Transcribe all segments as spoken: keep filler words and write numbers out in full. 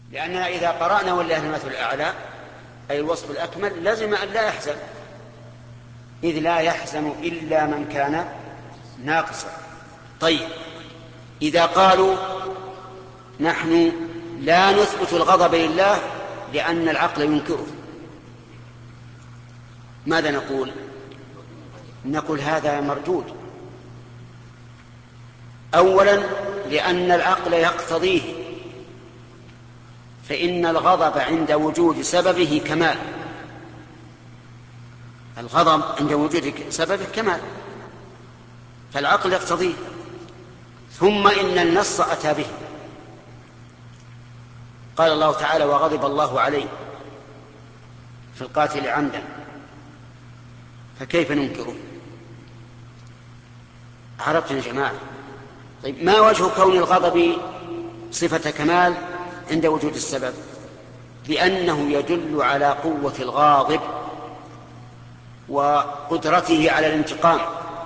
لأننا إذا قرأنا ولله المثل الأعلى أي الوصف الأكمل لازم أن لا يحزن، إذ لا يحزن إلا من كان ناقصا. طيب إذا قالوا نحن لا نثبت الغضب لله لأن العقل ينكره، ماذا نقول؟ نقول هذا مردود. أولا لأن العقل يقتضيه، فإن الغضب عند وجود سببه كمال، الغضب عند وجود سببه كمال، فالعقل يقتضيه. ثم إن النص أتى به، قال الله تعالى وغضب الله عليه في القاتل عمدا، فكيف ننكره؟ عرفتم يا جماعة؟ طيب ما وجه كون الغضب صفة كمال عند وجود السبب؟ لأنه يدل على قوة الغاضب وقدرته على الانتقام.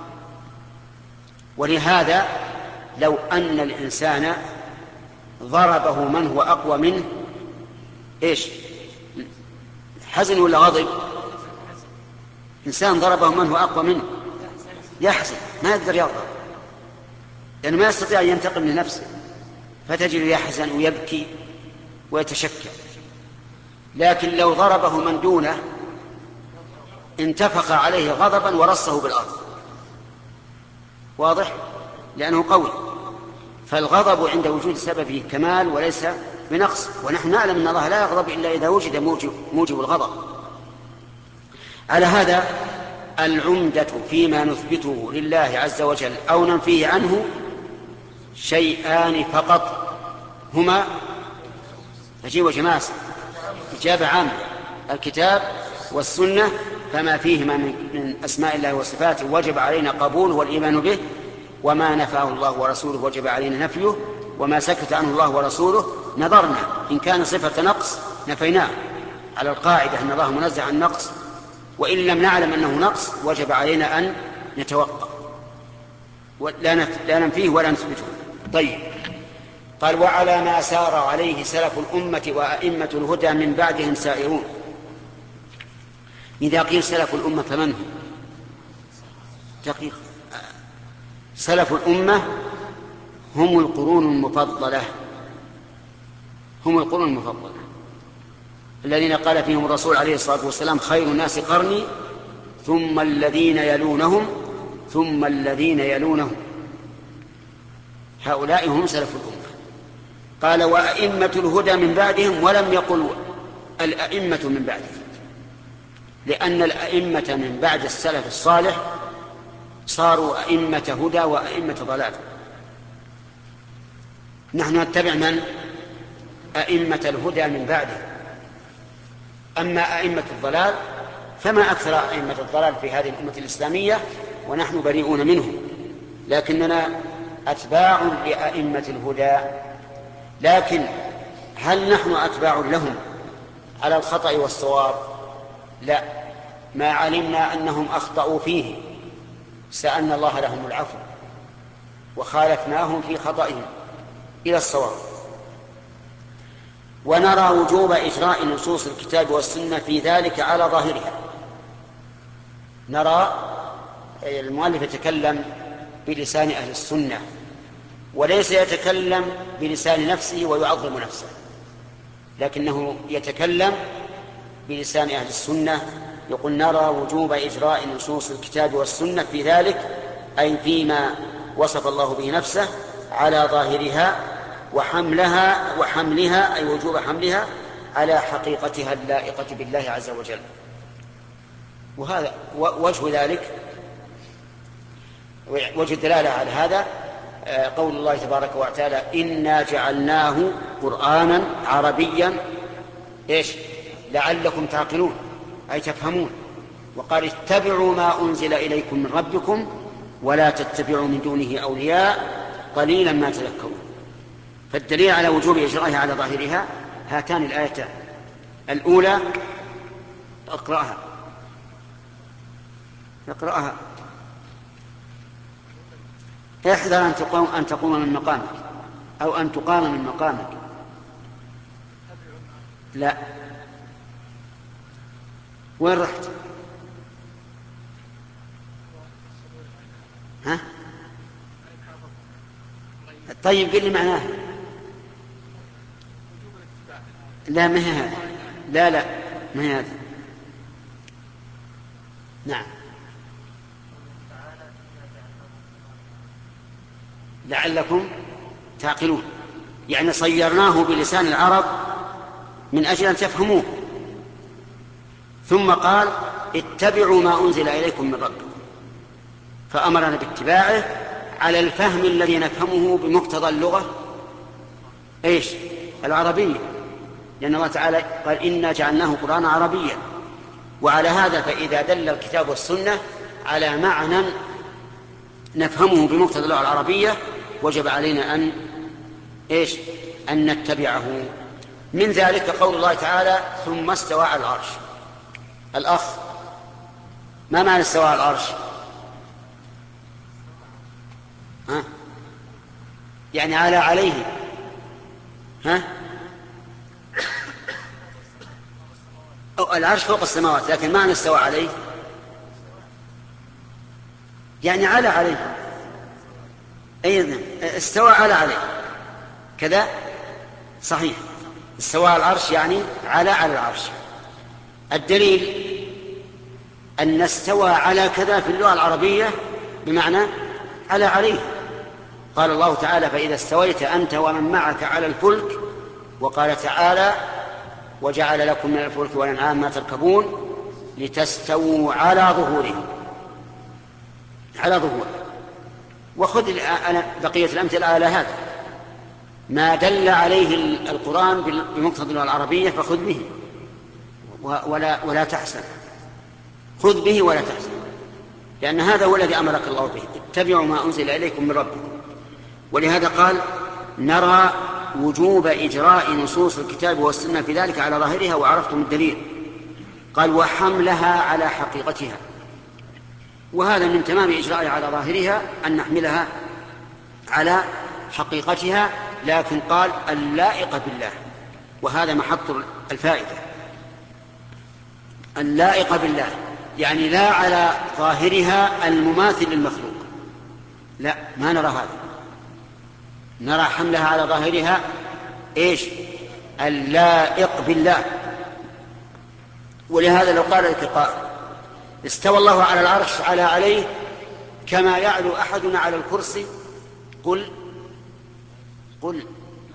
ولهذا لو أن الإنسان ضربه من هو أقوى منه إيش؟ حزن ولا غضب؟ إنسان ضربه من هو أقوى منه يحزن، ما يقدر يغضب لأنه ما يستطيع أن ينتقم لنفسه، فتجد يحزن ويبكي ويتشكى. لكن لو ضربه من دونه انتفخ عليه غضبا ورصه بالأرض، واضح؟ لأنه قوي. فالغضب عند وجود سببه كمال وليس بنقص، ونحن نعلم أن الله لا يغضب إلا إذا وجد موجب, موجب الغضب. على هذا العمدة فيما نثبته لله عز وجل أو ننفيه عنه شيئان فقط، هما أجيب جماعة إجابة عامة: الكتاب والسنة، فما فيهما من أسماء الله وصفاته وجب علينا قبوله والإيمان به، وما نفاه الله ورسوله وجب علينا نفيه، وما سكت عنه الله ورسوله نظرنا إن كان صفة نقص نفيناه على القاعدة أن الله منزه عن النقص، وإن لم نعلم أنه نقص وجب علينا أن نتوقف لا ننفيه ولا نثبته. طيب قال وعلى ما سار عليه سلف الأمة وأئمة الهدى من بعدهم سائرون. إذا قيل سلف الأمة فمن هم؟ دقيق. سلف الأمة هم القرون المفضلة، هم القرون المفضلة الذين قال فيهم الرسول عليه الصلاة والسلام خير الناس قرني ثم الذين يلونهم ثم الذين يلونهم، هؤلاء هم سلف الأمة. قال وأئمة الهدى من بعدهم، ولم يقل الأئمة من بعدهم، لأن الأئمة من بعد السلف الصالح صاروا أئمة هدى وأئمة ضلال. نحن نتبع من؟ أئمة الهدى من بعده. أما أئمة الضلال فما أكثر أئمة الضلال في هذه الأمة الإسلامية، ونحن بريئون منهم، لكننا أتباع لأئمة الهدى. لكن هل نحن أتباع لهم على الخطأ والصواب؟ لا، ما علمنا أنهم أخطأوا فيه سألنا الله لهم العفو وخالفناهم في خطئهم إلى الصواب. ونرى وجوب إجراء نصوص الكتاب والسنة في ذلك على ظاهرها. نرى المؤلف يتكلم بلسان أهل السنة وليس يتكلم بلسان نفسه ويعظم نفسه، لكنه يتكلم بلسان أهل السنة. يقول نرى وجوب إجراء نصوص الكتاب والسنة في ذلك، أي فيما وصف الله به نفسه، على ظاهرها وحملها وحملها أي وجوب حملها على حقيقتها اللائقة بالله عز وجل. وهذا وجه ذلك، وجه الدلالة على هذا قول الله تبارك وتعالى إنا جعلناه قرآنا عربيا إيش لعلكم تعقلون أي تفهمون. وقال اتبعوا ما أنزل إليكم من ربكم ولا تتبعوا من دونه أولياء قليلا ما تذكرون. فالدليل على وجوب إجرائها على ظاهرها هاتان الآيتان. الأولى اقرأها اقرأها احذر أن تقوم, أن تقوم من مقامك أو أن تقام من مقامك. لا، وين رحت؟ ها؟ طيب قل لي معناه. لا ما هي هذا، لا لا ما هي هذا. نعم. لعلكم تعقلون، يعني صيرناه بلسان العرب من أجل أن تفهموه. ثم قال اتبعوا ما أنزل إليكم من ربكم، فأمرنا باتباعه على الفهم الذي نفهمه بمقتضى اللغة إيش؟ العربية، لأن الله تعالى قال إنا جعلناه قرآنا عربيا. وعلى هذا فإذا دل الكتاب والسنة على معنى نفهمه بمقتضى اللغة العربية وجب علينا أن إيش؟ أن نتبعه. من ذلك قول الله تعالى ثم استوى على العرش. الأخ، ما معنى استوى على العرش؟ ها؟ يعني على عليه. ها؟ أو العرش فوق السماوات، لكن معنى استوى عليه يعني على عليه، أيضا استوى على عليه كذا صحيح. استوى على العرش يعني على على العرش. الدليل أن استوى على كذا في اللغة العربية بمعنى على عليه. قال الله تعالى فإذا استويت أنت ومن معك على الفلك، وقال تعالى وجعل لكم من الفلك والأنعام ما تركبون لتستووا على ظهوره، على ظهوره. وخذ بقية الأمثلة على هذا، ما دل عليه القرآن بمقتضى اللغة العربية فخذ به ولا, ولا تحسن، خذ به ولا تحسن، لأن هذا هو الذي أمرك الله به، اتبعوا ما أنزل إليكم من ربكم. ولهذا قال نرى وجوب إجراء نصوص الكتاب والسنة في ذلك على ظاهرها وعرفتم الدليل. قال وحملها على حقيقتها، وهذا من تمام إجراءها على ظاهرها أن نحملها على حقيقتها، لكن قال اللائقة بالله، وهذا محط الفائدة. اللائقة بالله يعني لا على ظاهرها المماثل للمخلوق، لا، ما نرى هذا، نرى حملها على ظاهرها إيش؟ اللائق بالله. ولهذا لو قال لك قائل استوى الله على العرش على عليه كما يعلو أحدنا على الكرسي، قل قل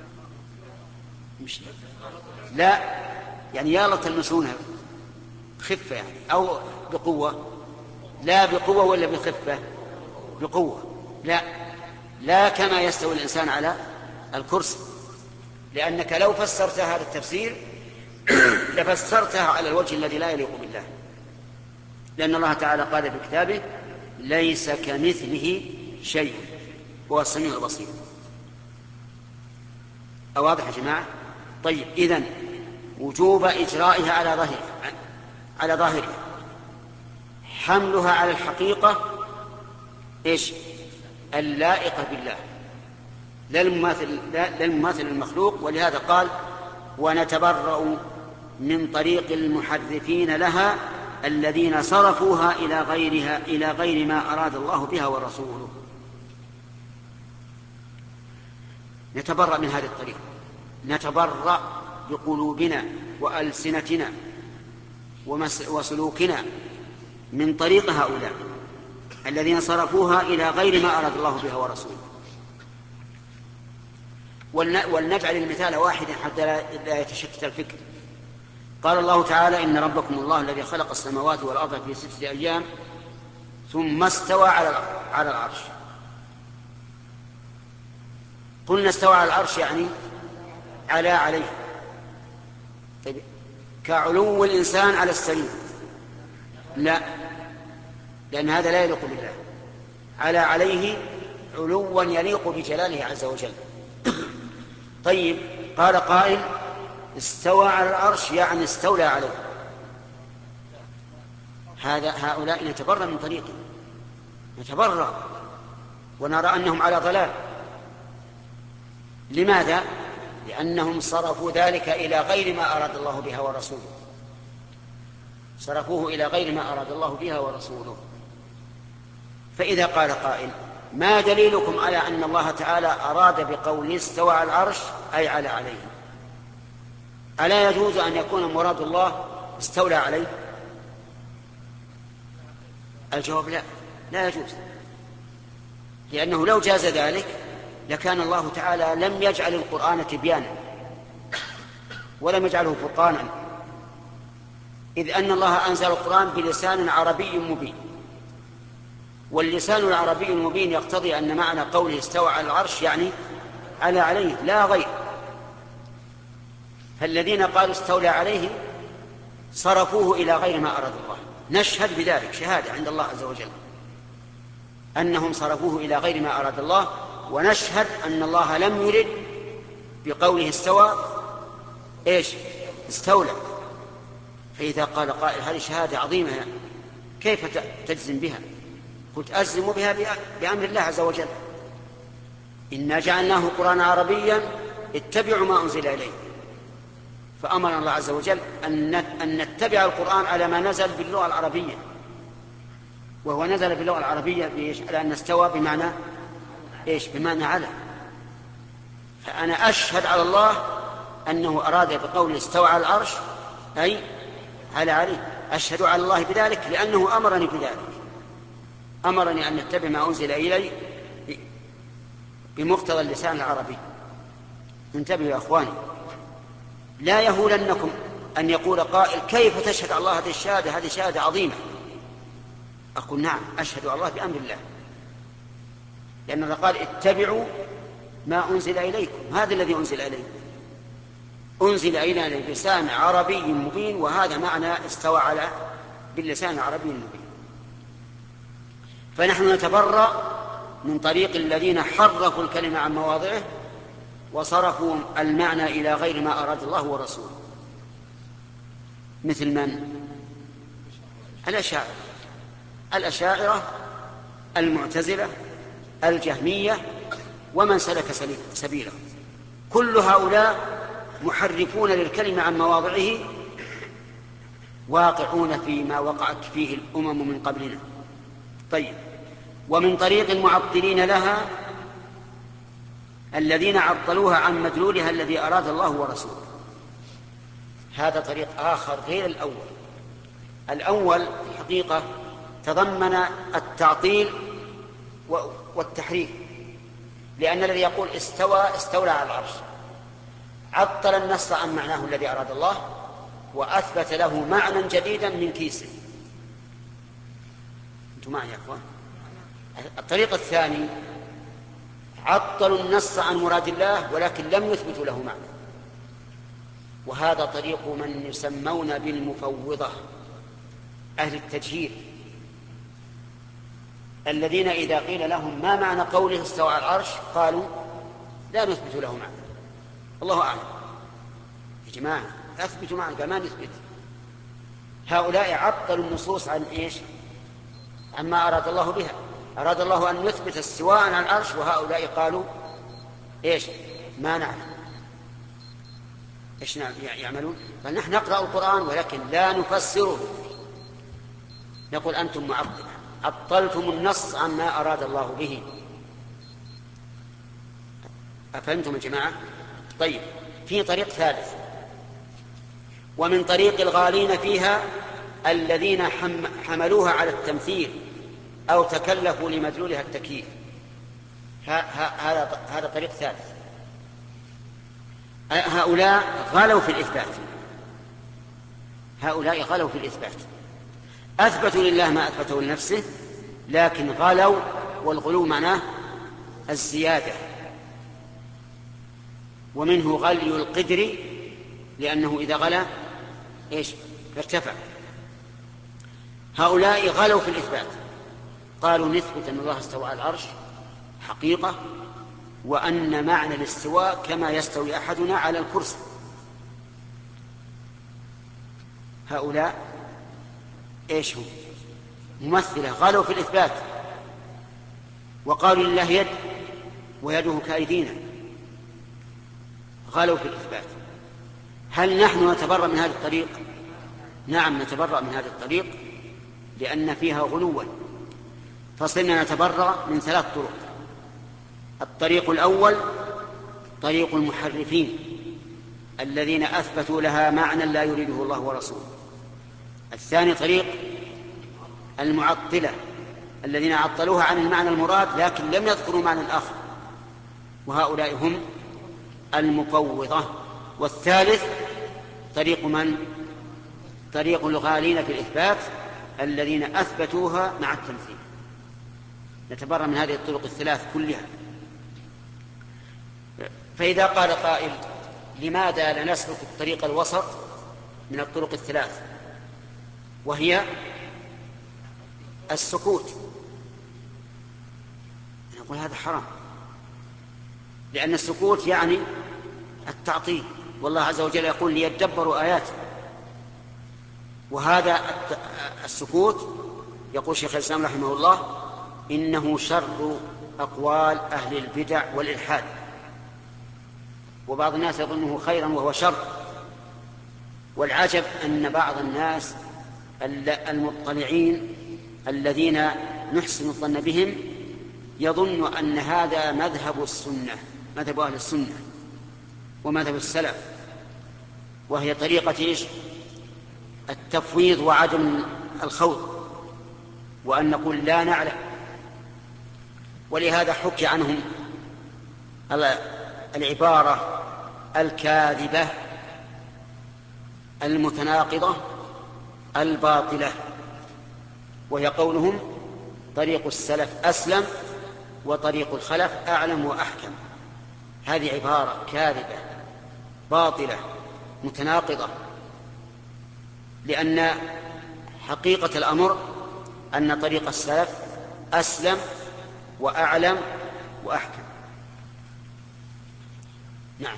مش لا، يعني يا الله تلمسونها خفة يعني أو بقوة، لا بقوة ولا بخفة، بقوة، لا لا كما يستوي الإنسان على الكرسي، لأنك لو فسرت هذا التفسير لفسرتها على الوجه الذي لا يليق بالله، لأن الله تعالى قال في كتابه ليس كمثله شيء هو السميع البصير. أواضح يا جماعة؟ طيب، إذن وجوب إجرائها على ظاهر على ظاهرها، حملها على الحقيقة إيش؟ اللائقة بالله، لا المماثل لا المماثل المخلوق. ولهذا قال ونتبرأ من طريق المحرفين لها الذين صرفوها إلى غيرها إلى غير ما أراد الله بها ورسوله. نتبرأ من هذه الطريقة، نتبرأ بقلوبنا وألسنتنا وسلوكنا من طريق هؤلاء الذين صرفوها إلى غير ما أراد الله بها ورسوله. ولنجعل المثال واحدا حتى لا يتشتت الفكر. قال الله تعالى إن ربكم الله الذي خلق السماوات والأرض في ستة أيام ثم استوى على العرش. قلنا استوى على العرش يعني على عليه، طيب كعلو الإنسان على السرير؟ لا، لأن هذا لا يليق بالله. على عليه علوا يليق بجلاله عز وجل. طيب قال قائل استوى على العرش يعني استولى عليه، هذا هؤلاء نتبرأ من طريقه، نتبرأ ونرى أنهم على ضلال. لماذا؟ لأنهم صرفوا ذلك إلى غير ما أراد الله بها ورسوله، صرفوه إلى غير ما أراد الله بها ورسوله. فإذا قال قائل: ما دليلكم على أن الله تعالى أراد بقوله استوى على العرش أي على عليه؟ ألا يجوز أن يكون مراد الله استولى عليه؟ الجواب لا، لا يجوز، لأنه لو جاز ذلك لكان الله تعالى لم يجعل القرآن تبيانا ولم يجعله فرقانا، إذ أن الله أنزل القرآن بلسان عربي مبين، واللسان العربي المبين يقتضي أن معنى قوله استوى على العرش يعني على عليه لا غير. فالذين قالوا استولى عليه صرفوه إلى غير ما أراد الله، نشهد بذلك شهادة عند الله عز وجل أنهم صرفوه إلى غير ما أراد الله، ونشهد أن الله لم يرد بقوله استوى إيش؟ استولى. فإذا قال قائل: هذه شهادة عظيمة كيف تجزم بها؟ قلت: أجزم بها بأمر الله عز وجل، إنا جعلناه قرآنا عربيا اتبعوا ما أنزل إليه. فأمر الله عز وجل أن نتبع القرآن على ما نزل باللغة العربية، وهو نزل باللغة العربية على أن استوى بمعنى إيش؟ بمعنى على. فأنا أشهد على الله أنه أراد بقول استوى على العرش أي على عليه، أشهد على الله بذلك لأنه أمرني بذلك، أمرني أن نتبع ما أنزل إلي بمقتضى اللسان العربي. انتبهوا يا أخواني، لا يهولنكم أن يقول قائل: كيف تشهد على الله هذه الشهادة؟ هذه شهادة عظيمة. أقول: نعم، أشهد على الله بأمر الله، لأن الله قال: اتبعوا ما أنزل إليكم، هذا الذي أنزل إليكم، أنزل إلينا بلسان عربي مبين، وهذا معنى استوى على باللسان العربي المبين. فنحن نتبرأ من طريق الذين حرفوا الكلمة عن مواضعه وصرفوا المعنى إلى غير ما أراد الله ورسوله. مثل من؟ الأشاعرة، الأشاعرة المعتزلة الجهمية ومن سلك سبيله، كل هؤلاء محرفون للكلمة عن مواضعه، واقعون فيما وقعت فيه الأمم من قبلنا. طيب، ومن طريق المعطلين لها الذين عطلوها عن مدلولها الذي أراد الله ورسوله. هذا طريق آخر غير الأول. الأول في الحقيقة تضمن التعطيل والتحريف، لأن الذي يقول استوى استولى على العرش عطل النص عن معناه الذي أراد الله وأثبت له معنى جديدا من كيسه. أنتم معي يا أخوان؟ الطريق الثاني عطلوا النص عن مراد الله ولكن لم يثبتوا له معنى، وهذا طريق من يسمون بالمفوضة، أهل التجهيل، الذين إذا قيل لهم ما معنى قوله استوى على العرش قالوا لا نثبت له معنى، الله أعلم. يا جماعة أثبتوا معنى، قال ما نثبت. هؤلاء عطلوا النصوص عن إيش؟ عما أراد الله بها. أراد الله أن يثبت استواء على العرش، وهؤلاء قالوا إيش؟ ما نعلم. إيش يعملون؟ بل نحن نقرأ القرآن ولكن لا نفسره، نقول أنتم معطلة، عطلتم النص عما أراد الله به. أفهمتم يا جماعة؟ طيب، في طريق ثالث، ومن طريق الغالين فيها الذين حملوها على التمثيل أو تكلفوا لمدلولها التكييف. هذا هذا طريق ثالث. هؤلاء غلوا في الإثبات، هؤلاء غلوا في الإثبات، أثبتوا لله ما أثبته لنفسه لكن غلوا، والغلو معناه الزيادة، ومنه غلي القدر لأنه إذا غلا إيش؟ ارتفع. هؤلاء غلوا في الإثبات، قالوا نثبت أن الله استوى على العرش حقيقة، وأن معنى الاستواء كما يستوي أحدنا على الكرسي. هؤلاء إيش هم؟ ممثلة، غلوا في الإثبات وقالوا لله يد ويده كأيدينا، غلوا في الإثبات. هل نحن نتبرأ من هذا الطريق؟ نعم نتبرأ من هذا الطريق لأن فيها غلوا. فصرنا نتبرأ من ثلاث طرق. الطريق الأول طريق المحرفين الذين أثبتوا لها معنى لا يريده الله ورسوله. الثاني طريق المعطلة الذين عطلوها عن المعنى المراد لكن لم يذكروا معنى آخر، وهؤلاء هم المفوضة. والثالث طريق من؟ طريق الغالين في الإثبات الذين أثبتوها مع التمثيل. نتبرأ من هذه الطرق الثلاث كلها. فإذا قال قائل لماذا لا نسلك الطريق الوسط من الطرق الثلاث وهي السكوت؟ نقول هذا حرام، لأن السكوت يعني التعطيل، والله عز وجل يقول ليدبروا آياته. وهذا السكوت يقول شيخ الإسلام رحمه الله إنه شر أقوال أهل البدع والإلحاد، وبعض الناس يظنه خيرا وهو شر. والعجب أن بعض الناس المطلعين الذين نحسن الظن بهم يظن أن هذا مذهب السنة، مذهب أهل السنة ومذهب السلف، وهي طريقة إيش؟ التفويض وعدم الخوض، وأن نقول لا نعلم. ولهذا حكي عنهم العبارة الكاذبة المتناقضة الباطلة، وهي قولهم طريق السلف أسلم وطريق الخلف أعلم وأحكم. هذه عبارة كاذبة باطلة متناقضة، لأن حقيقة الأمر أن طريق السلف أسلم وأعلم وأحكم. نعم.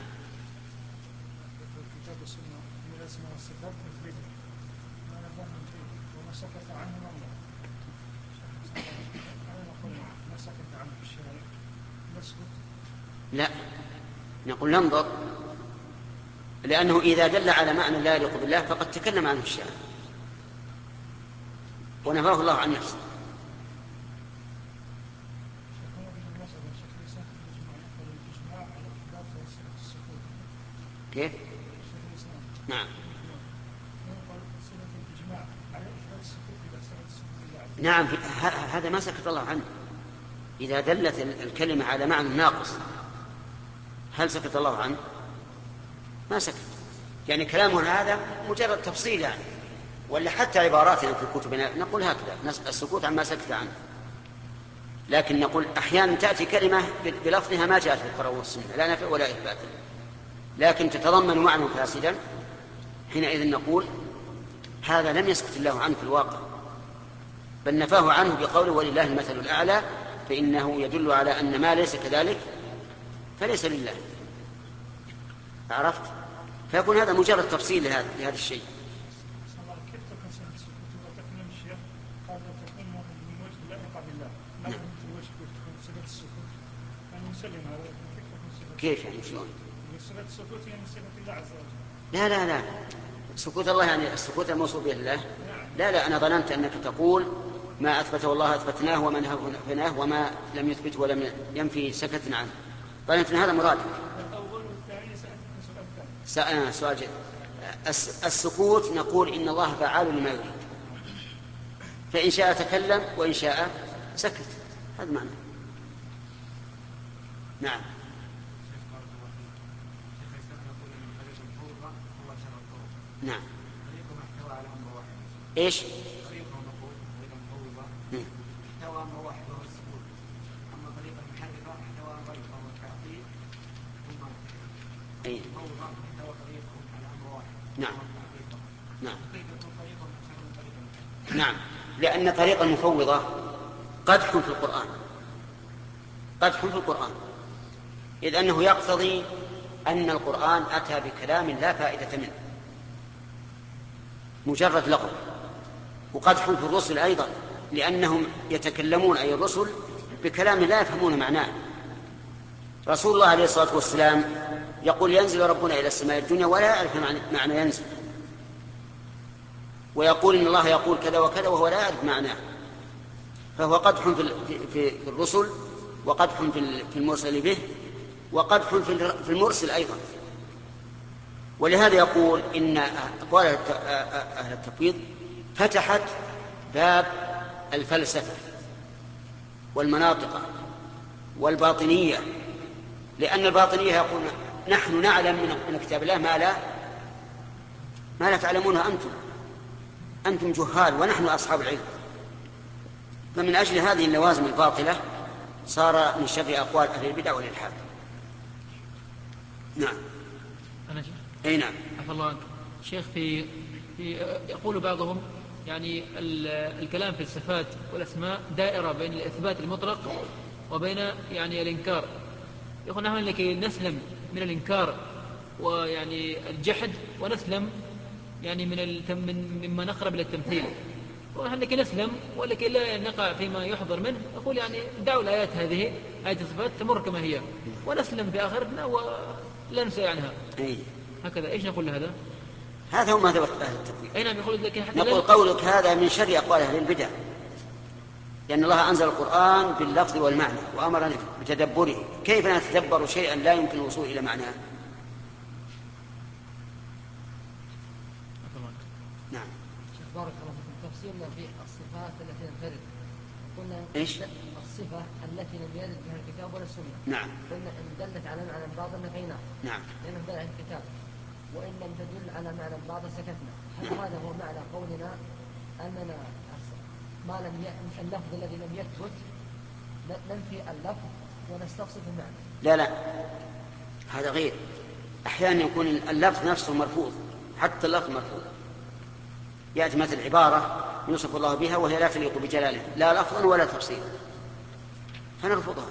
لا، نقول ننظر، لأنه إذا دل على معنى لا يليق بالله فقد تكلم عنه الشارع ونفاه الله عن نفسه. كيف؟ نعم نعم هذا ما سكت الله عنه. إذا دلت الكلمة على معنى ناقص هل سكت الله عنه؟ ما سكت. يعني كلامنا هذا مجرد تفصيل يعني، ولا حتى عباراتنا في كتبنا نقول هكذا السكوت عما سكت عنه. لكن نقول أحيانا تأتي كلمة بلفظها ما جاءت في القرآن والسنة لا نفع ولا إثبات، لكن تتضمن معنى فاسدا، حينئذ نقول هذا لم يسكت الله عنه في الواقع، بل نفاه عنه بقوله ولله المثل الأعلى، فإنه يدل على أن ما ليس كذلك فليس لله. عرفت؟ فيكون هذا مجرد تفصيل لهذا, لهذا الشيء. كيف يعني شلون؟ لا لا لا سكوت الله يعني السكوت الموصوف به الله. لا لا أنا ظننت أنك تقول ما أثبته الله أثبتناه وما نفيناه وما لم يثبته ولم ينفي سكتنا عنه. ظننت أن هذا مرادك. سؤال جد. السكوت نقول إن الله فعال لما يريد، فإن شاء تكلم وإن شاء سكت، هذا معنى. نعم. نعم. إيش؟ أي. نعم. نعم. نعم. لأن طريق المفوضة قدح في القرآن، قدح في القرآن، إذ أنه يقتضي أن القرآن أتى بكلام لا فائدة منه، مجرد لغو. وقدح في الرسل أيضا، لأنهم يتكلمون أي الرسل بكلام لا يفهمون معناه. رسول الله عليه الصلاة والسلام يقول ينزل ربنا إلى السماء الدنيا ولا يعرف معنى ينزل، ويقول إن الله يقول كذا وكذا وهو لا يعرف معناه، فهو قدح في الرسل، وقدح في المرسل به، وقدح في المرسل أيضا. ولهذا يقول إن أقوال أهل التفويض فتحت باب الفلسفة والمناطق والباطنية، لأن الباطنية يقول نحن نعلم من كتاب الله ما لا ما لا تعلمونه أنتم، أنتم جهال ونحن أصحاب العلم. فمن أجل هذه اللوازم الباطلة صار من شر أقوال أهل البدع والإلحاد. نعم. أنا شيخ. أي نعم. عفى الله عنك. شيخ في, في يقول بعضهم يعني الكلام في الصفات والأسماء دائرة بين الإثبات المطلق وبين يعني الإنكار. يقول نحن لكي نسلم من الإنكار ويعني الجحد ونسلم يعني من من مما نقرب إلى التمثيل، ونحن لكي نسلم ولكي لا نقع فيما يحضر منه نقول يعني دعوا الآيات هذه آية الصفات تمر كما هي ونسلم في آخرتنا ولا نسأل عنها. أي. هكذا إيش نقول لهذا؟ هذا هو ما ذكر أهل التفويض. أي نعم. يقول لك نقول قولك هذا من شر أقوال أهل البدع، لأن الله أنزل القرآن باللفظ والمعنى وأمرنا بتدبره، كيف نتدبر شيئا لا يمكن الوصول إلى معناه؟ نعم. بارك الله فيكم. تفسيرنا في الصفات التي لم ترد، قلنا إيش؟ الصفة التي لم يرد بها الكتاب ولا السنة. نعم. قلنا إن دلت على معنى بعض نفيناه. نعم. لأنه دل على الكتاب، وإن لم تدل على معنى بعض سكتنا. هل هذا هو معنى قولنا أننا ما لم ي... اللفظ الذي لم يثبت ننفي اللفظ ونستصف المعنى؟ لا لا، هذا غير. أحيانا يكون اللفظ نفسه مرفوض، حتى اللفظ مرفوض، يأتي مثل عبارة يوصف الله بها وهي لا تليق بجلاله لا لفظا ولا تفصيلا فنرفضها.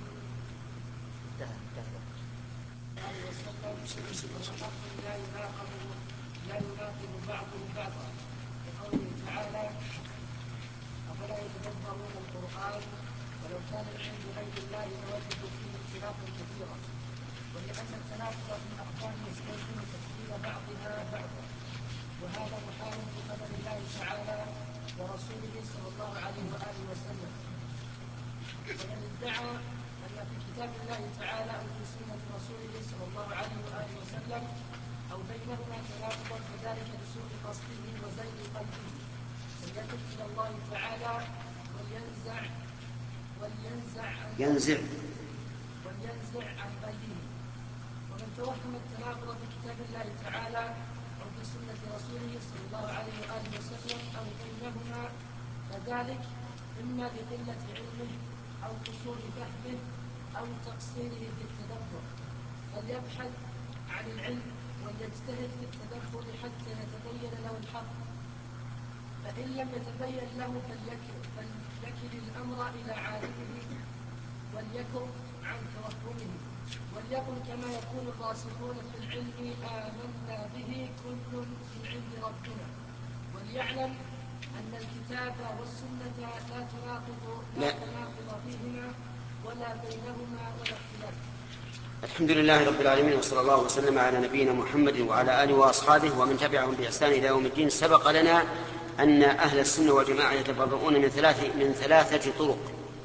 لا يناقض بعضه بعضا، وقوله تعالى أفلا يتدبرون القرآن ولو كان من عند غير الله لوجدوا فيه اختلافا كثيرا. ولأن التناقض في الأقوال يستلزم تفسير بعضها بعضا، وهذا محال في قدر الله تعالى ورسوله صلى الله عليه وآله وسلم. ومن ادعى أن في كتاب الله تعالى أو في سنة رسوله صلى الله عليه وآله وسلم أو بينهما تناقضا فذلك لسوء قصده وزيغ قلبه، فليتب إلى الله تعالى ولينزع ولينزع عن ينزع ولينزع عن قلبه. ومن توهم التناقض في كتاب الله تعالى أو في سنة رسوله صلى الله عليه وآله وسلم أو بينهما فذلك إما لقلة علمه أو قصور فهمه أو تقصيره في التدبر، فليبحث عن العلم وليجتهد في التدبر حتى يتبين له الحق، فإن لم يتبين له فليكل الأمر إلى عالمه وليكف عن توهمه، وليقل كما يقول الراسخون في العلم آمنا به كل من عند ربنا، وليعلم أن الكتاب والسنة لا تناقض لا تناقض فيهما ولا بينهما ولا اختلاف. الحمد لله رب العالمين، وصلى الله وسلم على نبينا محمد وعلى آله وأصحابه ومن تبعهم بإحسان إلى يوم الدين. سبق لنا أن أهل السنة والجماعة يتبرؤون من ثلاث من ثلاثة طرق.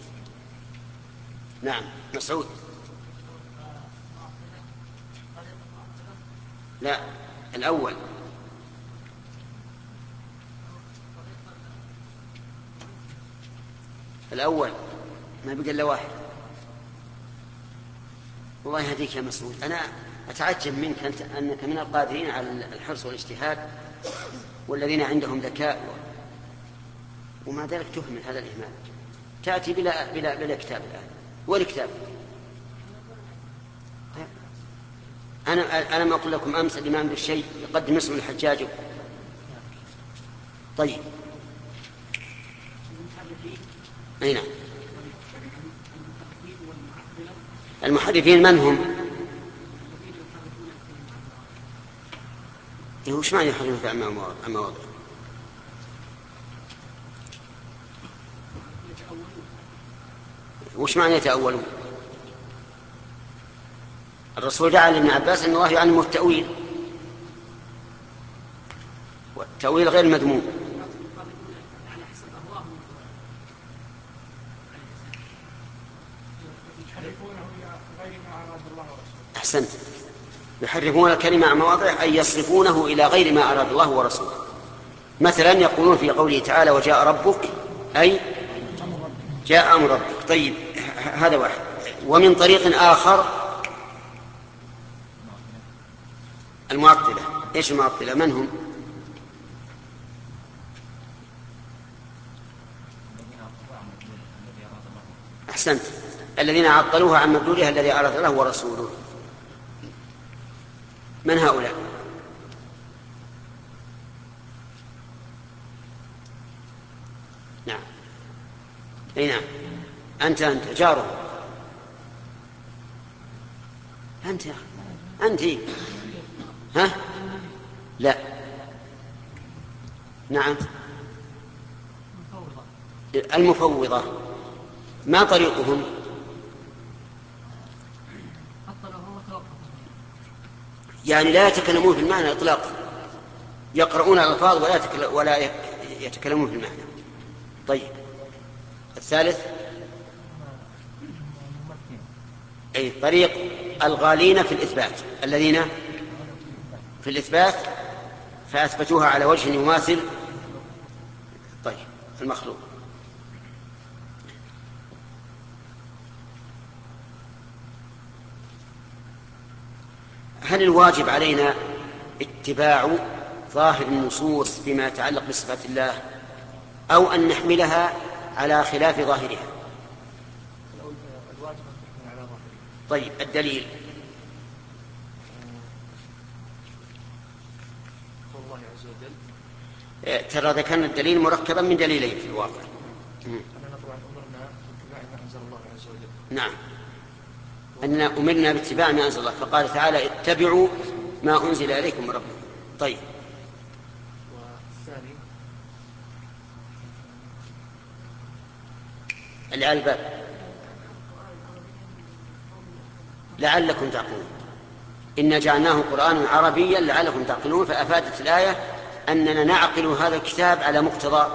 نعم. مسعود. لا، الأول. الأول ما بقى إلا واحد. الله يهديك يا مسعود، أنا أتعجب منك أنت أنك من القادرين على الحرص والاجتهاد والذين عندهم ذكاء ومع ذلك تهمل هذا الإهمال، تأتي بلا, بلا, بلا كتاب الآن. والكتاب أنا أنا ما أقول لكم أمس الإمام بالشيء يقدم اسم الحجاج. طيب أي نعم. المحرفين من هم؟ وش معنى يحرفون في المواضع؟ وش معنى يتأولون؟ الرسول دعا لابن عباس أن الله يعلمه التأويل، والتأويل غير مذموم. أحسنت، يحرفون الكلمة عن مواضعه أي يصرفونه إلى غير ما أراد الله ورسوله. مثلا يقولون في قوله تعالى وجاء ربك أي جاء أمر ربك. طيب هذا واحد. ومن طريق آخر المعطلة. إيش المعطلة؟ من هم؟ أحسنت، الذين عطلوها عن مدلولها الذي أراد له ورسوله. من هؤلاء؟ نعم أي نعم، أنت أنت جاره، أنت أنت ها؟ لا نعم، المفوضة. ما طريقهم؟ يعني لا يتكلمون في المعنى إطلاقا، يقرؤون الألفاظ ولا ولا يتكلمون في المعنى. طيب الثالث أي طريق الغالين في الإثبات، الذين في الإثبات فأثبتوها على وجه يماثل طيب المخلوق. هل الواجب علينا اتباع ظاهر النصوص فيما يتعلق بصفات الله أو أن نحملها على خلاف ظاهرها؟ طيب الدليل الله عز وجل. ترى ذكرنا الدليل مركبا من دليلين في الواقع. أننا طبعا أمرنا باتباع ما أنزل الله عز وجل. نعم، أننا أمرنا باتباع ما أنزل الله، فقال تعالى اتبعوا ما أنزل إليكم من ربكم. طيب والثاني اللي على الباب لعلكم تعقلون، إنا جعلناه قرآنا عربيا لعلكم تعقلون. فأفادت الآية أننا نعقل هذا الكتاب على مقتضى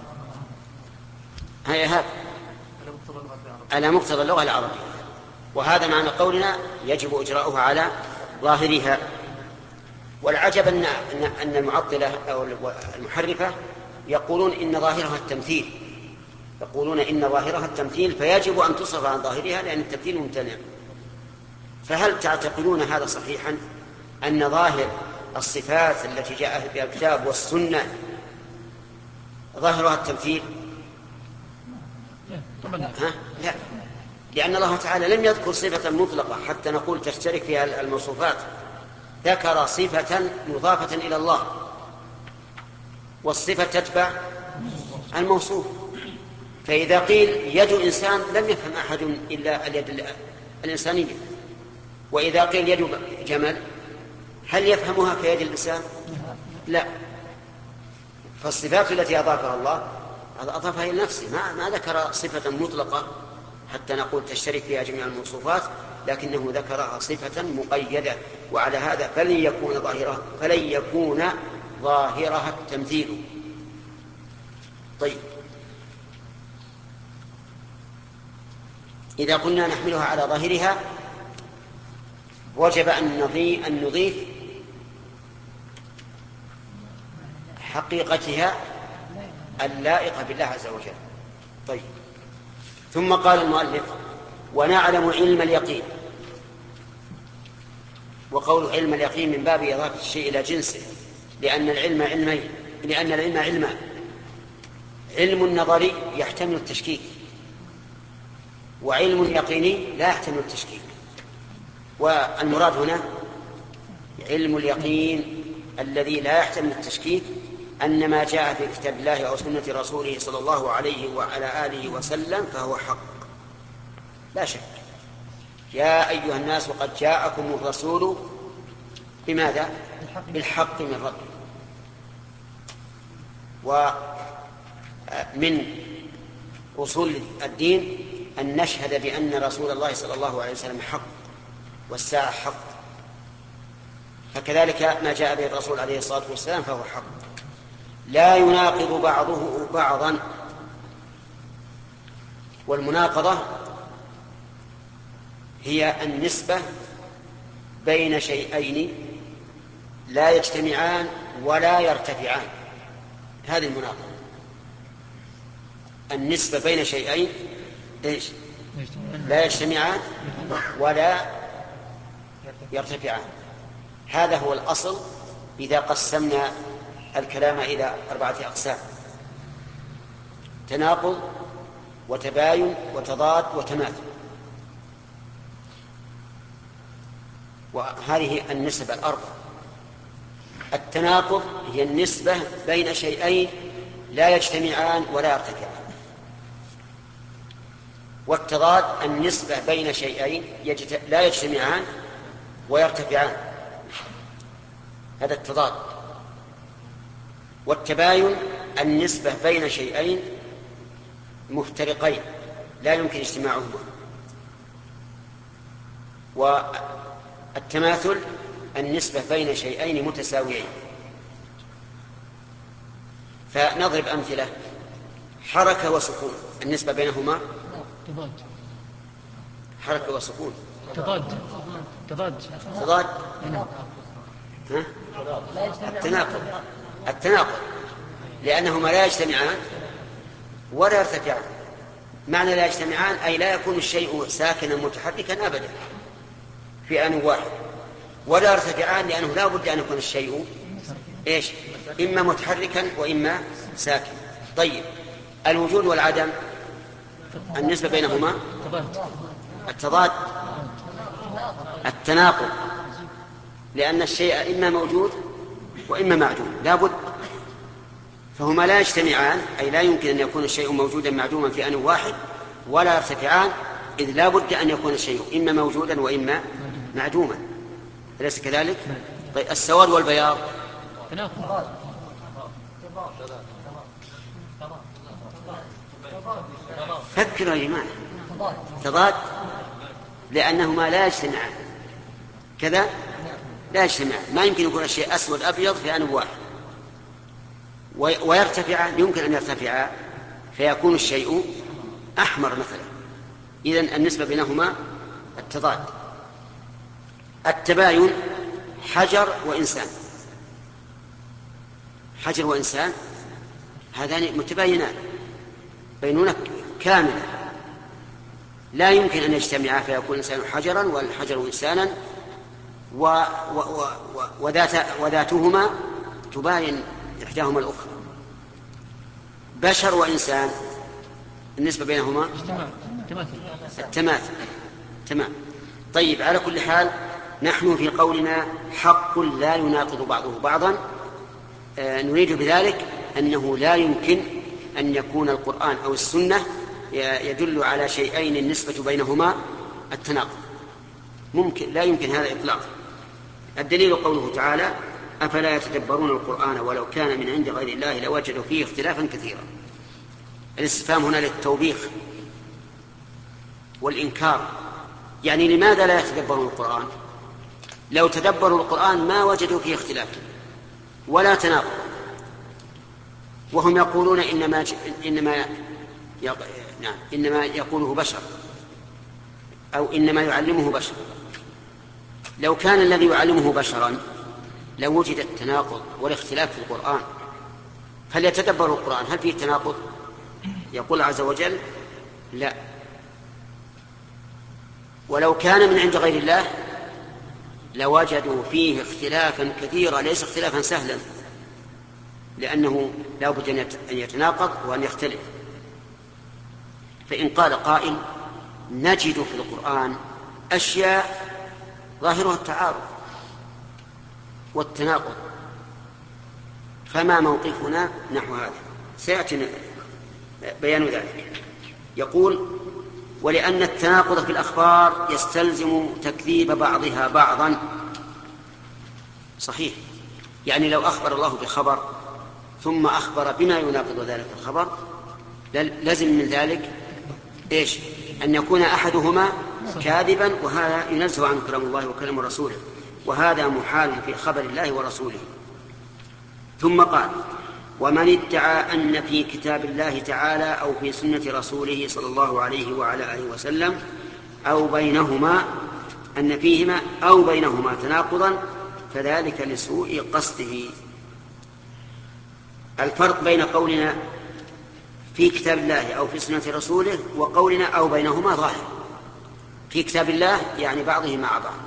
هي هذا على مقتضى اللغة العربية، وهذا معنى قولنا يجب إجراؤها على ظاهرها. والعجب أن أن المعطلة أو المحرفة يقولون إن ظاهرها التمثيل، يقولون إن ظاهرها التمثيل فيجب أن تصرف عن ظاهرها لأن التمثيل ممتنع. فهل تعتقدون هذا صحيحا أن ظاهر الصفات التي جاء بها الكتاب والسنة ظاهرها التمثيل؟ ها؟ لا، لأن الله تعالى لم يذكر صفة مطلقة حتى نقول تشترك فيها الموصوفات، ذكر صفة مضافة إلى الله، والصفة تتبع الموصوف. فإذا قيل يد إنسان لم يفهم أحد إلا اليد الإنسانية، وإذا قيل يد جمل هل يفهمها كيد الإنسان؟ لا. فالصفات التي أضافها الله أضافها إلى نفسه، ما, ما ذكر صفة مطلقة حتى نقول تشترك فيها جميع الموصوفات، لكنه ذكرها صفة مقيدة. وعلى هذا فلن يكون ظاهرها فلن يكون ظاهرها التمثيل. طيب إذا قلنا نحملها على ظاهرها وجب أن نضيف, أن نضيف حقيقتها اللائقة بالله عز وجل. طيب ثم قال المؤلف ونعلم علم اليقين. وقول علم اليقين من باب إضافة الشيء إلى جنسه، لأن العلم علمين، لأن العلم علمان: علم نظري يحتمل التشكيك، وعلم يقيني لا يحتمل التشكيك. والمراد هنا علم اليقين الذي لا يحتمل التشكيك أن ما جاء في كتاب الله أو سنة رسوله صلى الله عليه وعلى آله وسلم فهو حق لا شك. يا أيها الناس قد جاءكم الرسول بماذا؟ بالحق من ربكم. ومن أصول الدين أن نشهد بأن رسول الله صلى الله عليه وسلم حق، والساعة حق، فكذلك ما جاء به الرسول عليه الصلاة والسلام فهو حق، لا يناقض بعضه بعضا. والمناقضة هي النسبة بين شيئين لا يجتمعان ولا يرتفعان، هذه المناقضة. النسبة بين شيئين إيش؟ لا يجتمعان ولا يرتفعان، هذا هو الأصل إذا قسمنا الكلام إلى أربعة أقسام: تناقض وتباين وتضاد وتماثل. وهذه النسبة الأربع. التناقض هي النسبة بين شيئين لا يجتمعان ولا يرتفعان. والتضاد النسبة بين شيئين يجت... لا يجتمعان ويرتفعان، هذا التضاد. والتباين النسبة بين شيئين مفترقين لا يمكن اجتماعهما. والتماثل النسبة بين شيئين متساويين. فنضرب أمثلة: حركة وسكون، النسبة بينهما تضاد. حركة وسكون تضاد تضاد تضاد ها؟ التناقض التناقض لأنهما لا يجتمعان ولا يرتفعان. معنى لا يجتمعان أي لا يكون الشيء ساكنا متحركا أبدا في آن واحد، ولا يرتفعان لأنه لا بد أن يكون الشيء إيش؟ إما متحركا وإما ساكن. طيب، الوجود والعدم النسبة بينهما التضاد التناقض، لأن الشيء إما موجود وإما معدوم لا بد، فهما لا يجتمعان أي لا يمكن أن يكون الشيء موجودا معدوما في آن واحد، ولا يرتفعان إذ لا بد أن يكون الشيء إما موجودا وإما معدوما. أليس كذلك؟ طيب، السواد والبياض فكروا يا جماعة، تضاد لأنهما لا يجتمعان كذا، لا يجتمعان. ما يمكن يكون الشيء أسود أبيض في آن واحد، ويرتفع يمكن أن يرتفع فيكون الشيء أحمر مثلا. إذن النسبة بينهما التضاد. التباين حجر وإنسان، حجر وإنسان هذان متباينان بينونة كاملة، لا يمكن أن يجتمعا فيكون الإنسان حجرا والحجر إنسانا، و و و وذات وذاتهما تباين إحداهما الأخرى. بشر وإنسان النسبة بينهما التماثل. تمام. طيب، على كل حال نحن في قولنا حق لا يناقض بعضه بعضا، آه نريد بذلك أنه لا يمكن أن يكون القرآن أو السنة يدل على شيئين النسبة بينهما التناقض، ممكن لا يمكن هذا إطلاقا. الدليل قوله تعالى: أفلا يتدبرون القرآن ولو كان من عند غير الله لوجدوا فيه اختلافا كثيرا. الاستفهام هنا للتوبيخ والإنكار، يعني لماذا لا يتدبرون القرآن؟ لو تدبروا القرآن ما وجدوا فيه اختلافا ولا تناقض، وهم يقولون إنما إنما نعم إنما يقوله بشر أو إنما يعلمه بشر. لو كان الذي يعلمه بشرا لوجد التناقض والاختلاف في القرآن، فليتدبروا القرآن. هل فيه تناقض؟ يقول عز وجل: لا. ولو كان من عند غير الله لوجدوا فيه اختلافا كثيرا، ليس اختلافا سهلا، لأنه لا بد أن يتناقض وأن يختلف. فإن قال قائل: نجد في القرآن أشياء ظاهرها التعارض والتناقض، فما موقفنا نحو هذا؟ سيأتي بيان ذلك. يقول: ولأن التناقض في الأخبار يستلزم تكذيب بعضها بعضا. صحيح، يعني لو أخبر الله بخبر ثم أخبر بما يناقض ذلك الخبر لازم من ذلك إيش؟ أن يكون أحدهما كاذبا، وهذا ينزه عن كلام الله وكلام رسوله، وهذا محال في خبر الله ورسوله. ثم قال: ومن ادعى أن في كتاب الله تعالى أو في سنة رسوله صلى الله عليه وعلى آله وسلم أو بينهما أن فيهما أو بينهما تناقضا فذلك لسوء قصده. الفرق بين قولنا في كتاب الله أو في سنة رسوله وقولنا أو بينهما ظاهر. في كتاب الله يعني بعضه مع بعض،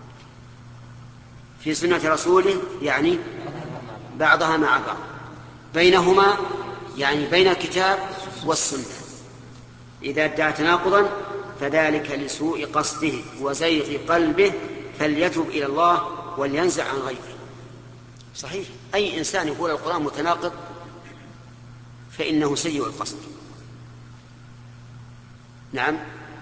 في سنة رسوله يعني بعضها مع بعض، بينهما يعني بين الكتاب والسنة. إذا ادعى تناقضا فذلك لسوء قصده وزيغ قلبه، فليتب إلى الله ولينزع عن غيره. صحيح، أي إنسان يقول القرآن متناقض فإنه سيء القصد. نعم،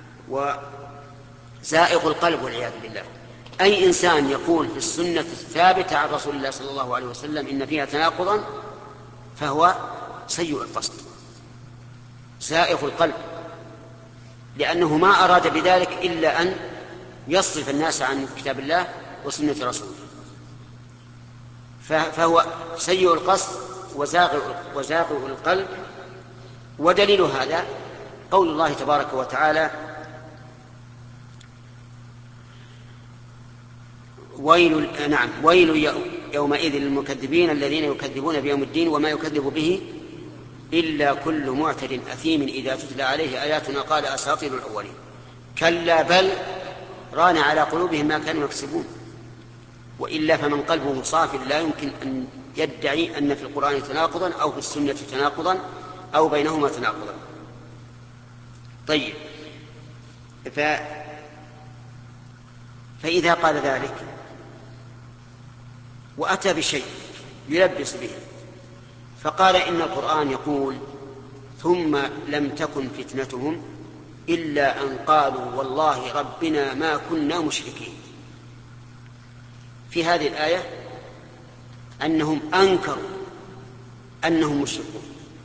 وزائغ القلب والعياذ بالله. أي إنسان يقول في السنة الثابتة عن رسول الله صلى الله عليه وسلم إن فيها تناقضا فهو سيء القصد، زائغ القلب، لأنه ما أراد بذلك إلا أن يصرف الناس عن كتاب الله وسنة رسوله، فهو سيء القصد وزاغ القلب. ودليل هذا قول الله تبارك وتعالى: ويل نعم ويل يومئذ للمكذبين الذين يكذبون بيوم الدين وما يكذب به إلا كل معتد أثيم إذا تتلى عليه آياتنا قال أساطير الأولين. كلا بل ران على قلوبهم ما كانوا يكسبون. وإلا فمن قلبه صافٍ لا يمكن أن يدعي أن في القرآن تناقضا أو في السنة تناقضا أو بينهما تناقضا. طيب، ف... فإذا قال ذلك وأتى بشيء يلبس به فقال إن القرآن يقول: ثم لم تكن فتنتهم إلا أن قالوا والله ربنا ما كنا مشركين. في هذه الآية أنهم أنكروا أنهم مشركون،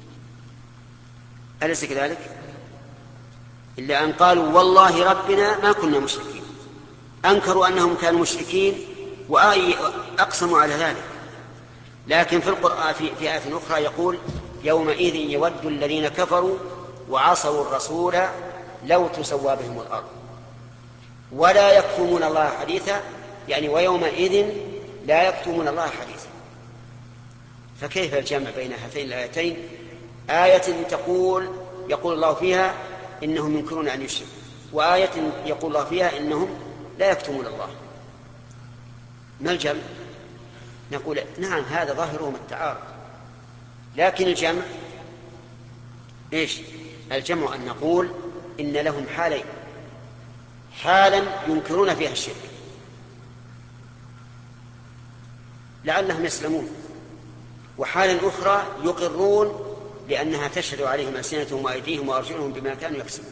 أليس كذلك؟ إلا أن قالوا والله ربنا ما كنا مشركين، أنكروا أنهم كانوا مشركين وأقسموا على ذلك. لكن في القرآن في, في آية أخرى يقول: يومئذ يود الذين كفروا وعصوا الرسول لو تسوى بهم الأرض ولا يكتمون الله حديثا، يعني ويومئذ لا يكتمون الله حديثا. فكيف الجمع بين هاتين الآيتين؟ آية تقول يقول الله فيها إنهم ينكرون أن يشركوا، وآية يقول الله فيها إنهم لا يكتمون الله. ما الجمع؟ نقول نعم هذا ظاهرهم التعارض، لكن الجمع إيش؟ الجمع أن نقول إن لهم حالين: حالا ينكرون فيها الشرك لعلهم يسلمون، وحالا أخرى يقرون لأنها تشهد عليهم ألسنتهم وأيديهم وأرجلهم بما كانوا يكسبون.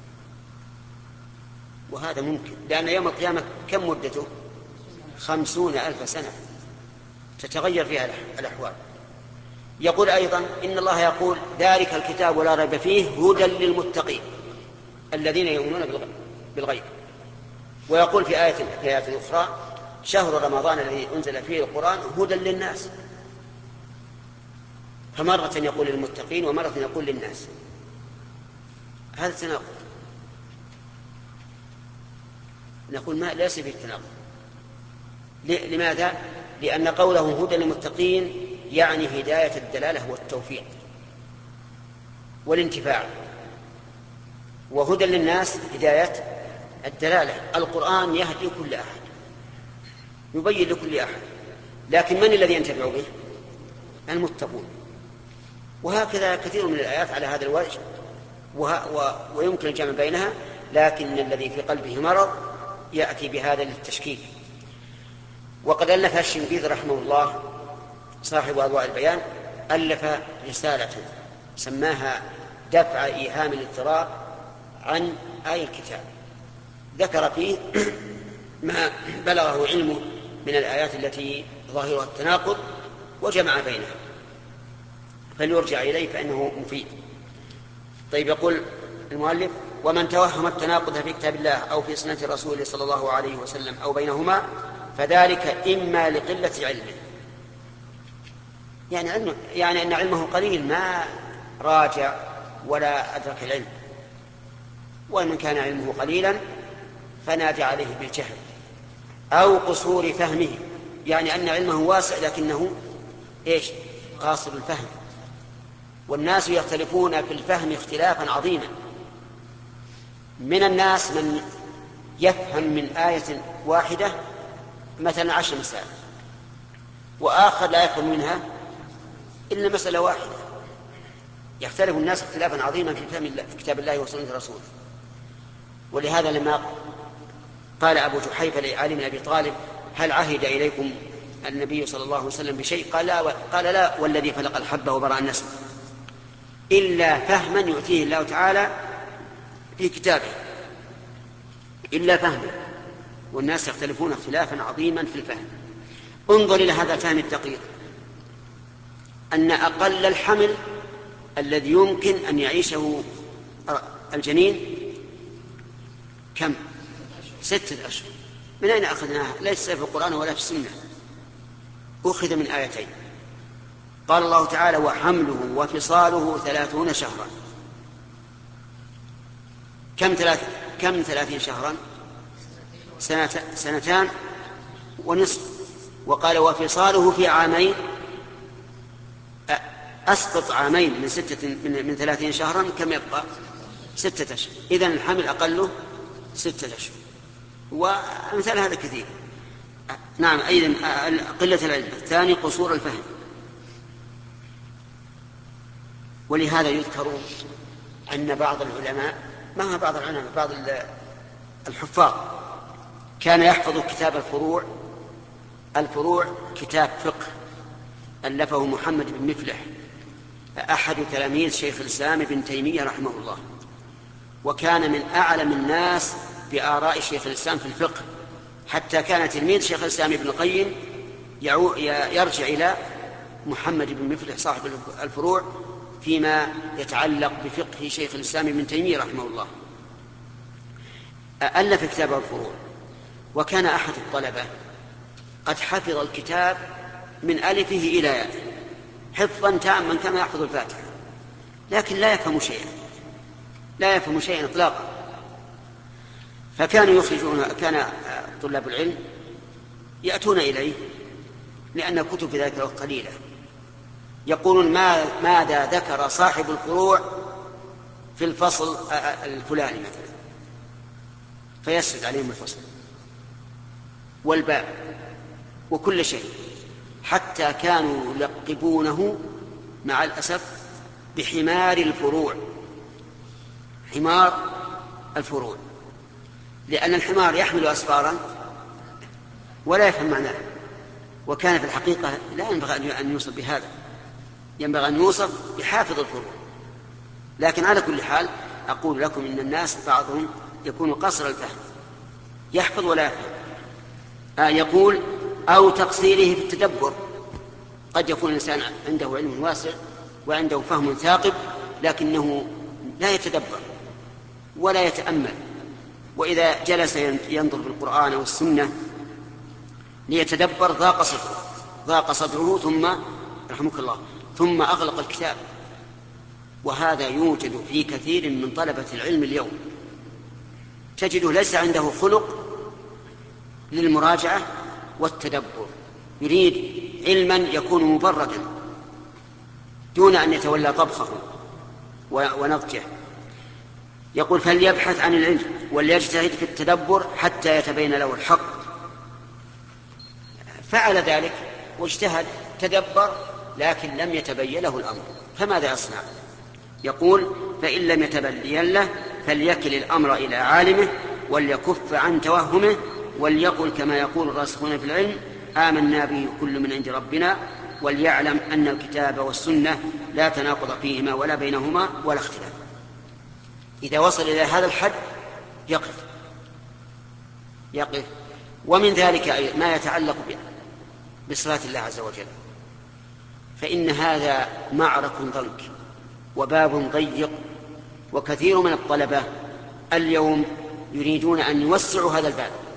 وهذا ممكن، لأن يوم القيامة كم مدته؟ خمسون ألف سنة تتغير فيها الأحوال. يقول أيضا إن الله يقول: ذلك الكتاب ولا ريب فيه هدى للمتقين الذين يؤمنون بالغيب. ويقول في آية في آية أخرى: شهر رمضان الذي أنزل فيه القرآن هدى للناس. فمرة يقول للمتقين ومرة يقول للناس. هذا تناقض. نقول ما ليس فيه تناقض. لماذا؟ لأن قوله هدى للمتقين يعني هداية الدلالة والتوفيق والانتفاع، وهدى للناس هداية الدلالة. القرآن يهدي كل أحد، يبين لكل أحد، لكن من الذي ينتفع به؟ المتقون. وهكذا كثير من الآيات على هذا الوجه، ويمكن الجمع بينها، لكن الذي في قلبه مرض يأتي بهذا للتشكيك. وقد ألف الشنقيطي رحمه الله صاحب أضواء البيان ألف رسالة سماها دفع إيهام الاضطراب عن آي الكتاب، ذكر فيه ما بلغه علمه من الآيات التي ظاهرها التناقض وجمع بينها، فليرجع إليه فإنه مفيد. طيب، يقول المؤلف: ومن توهم التناقض في كتاب الله أو في سنة رسوله صلى الله عليه وسلم أو بينهما فذلك إما لقلة علمه، يعني, علم يعني أن علمه قليل ما راجع ولا أدرك العلم، ومن كان علمه قليلا فنادى عليه بالجهل، أو قصور فهمه، يعني أن علمه واسع لكنه إيش؟ قاصر الفهم. والناس يختلفون في الفهم اختلافا عظيما، من الناس من يفهم من آية واحدة مثلا عشر مسائل، وآخر لا يفهم منها إلا مسألة واحدة. يختلف الناس اختلافا عظيما في فهم في كتاب الله وسنة رسوله. ولهذا لما قال أبو جحيفة لعلي بن أبي طالب: هل عهد إليكم النبي صلى الله عليه وسلم بشيء؟ قال لا, قال لا والذي فلق الحبة وبرأ النسمة، إلا فهما يؤتيه الله تعالى في كتابه، إلا فهما. والناس يختلفون اختلافا عظيما في الفهم. انظر إلى هذا الفهم الدقيق، أن أقل الحمل الذي يمكن أن يعيشه الجنين كم؟ ستة أشهر. من أين أخذناها؟ ليس في القرآن ولا في السنة، أخذ من آيتين. قال الله تعالى: وحمله وفصاله ثلاثون شهرا. كم ثلاث كم ثلاثين شهرا؟ سنة سنتان ونصف. وقال: وفصاله في عامين. أسقط عامين من ستة من, من ثلاثين شهرا، كم يبقى؟ ستة أشهر. إذن الحمل أقله ستة أشهر. ومثال هذا كثير. نعم، أيضا قلة العلم. الثاني قصور الفهم. ولهذا يذكر أن بعض العلماء، ما هو بعض العلماء، بعض الحفاظ كان يحفظ كتاب الفروع. الفروع كتاب فقه ألفه محمد بن مفلح، أحد تلاميذ شيخ الإسلام ابن تيمية رحمه الله، وكان من أعلم الناس بآراء شيخ الإسلام في الفقه، حتى كان تلميذ شيخ الإسلام ابن القيم يرجع إلى محمد بن مفلح صاحب الفروع فيما يتعلق بفقه شيخ الإسلام ابن تيمية رحمه الله. ألف كتاب الفروع، وكان أحد الطلبة قد حفظ الكتاب من ألفه إلى ياء حفظا تاما كما يحفظ الفاتحة، لكن لا يفهم شيئا، لا يفهم شيئا إطلاقا. فكانوا يخرجون، كان طلاب العلم يأتون إليه لأن كتب في ذلك الوقت قليلة، يقولون: ما ماذا ذكر صاحب الفروع في الفصل الفلاني مثلا، فيسرد عليهم الفصل والباب وكل شيء، حتى كانوا يلقبونه مع الأسف بحمار الفروع، حمار الفروع، لأن الحمار يحمل أسفارا ولا يفهم معناه. وكان في الحقيقة لا ينبغي أن يوصف بهذا، ينبغي أن يوصف بحافظ الفروع. لكن على كل حال أقول لكم إن الناس بعضهم يكون قصر الفهم، يحفظ ولا يفهم. آه يقول: أو تقصيره في التدبر. قد يكون الإنسان عنده علم واسع وعنده فهم ثاقب، لكنه لا يتدبر ولا يتأمل، وإذا جلس ينظر بالقرآن والسنة ليتدبر ضاق صدره ضاق صدره ثم رحمك الله ثم أغلق الكتاب. وهذا يوجد في كثير من طلبة العلم اليوم، تجده ليس عنده خلق للمراجعة والتدبر، يريد علما يكون مبردا دون أن يتولى طبخه ونضجه. يقول: فليبحث عن العلم وليجتهد في التدبر حتى يتبين له الحق. فعل ذلك واجتهد تدبر، لكن لم يتبين له الأمر، فماذا يصنع؟ يقول: فإن لم يتبين له فليكل الأمر إلى عالمه وليكف عن توهمه، وليقل كما يقول الراسخون في العلم: آمنا به كل من عند ربنا، وليعلم أن الكتاب والسنة لا تناقض فيهما ولا بينهما ولا اختلاف. إذا وصل إلى هذا الحد يقف يقف ومن ذلك ما يتعلق بصلاة الله عز وجل، فإن هذا معرك ضنك وباب ضيق وكثير من الطلبة اليوم يريدون أن يوسعوا هذا الباب،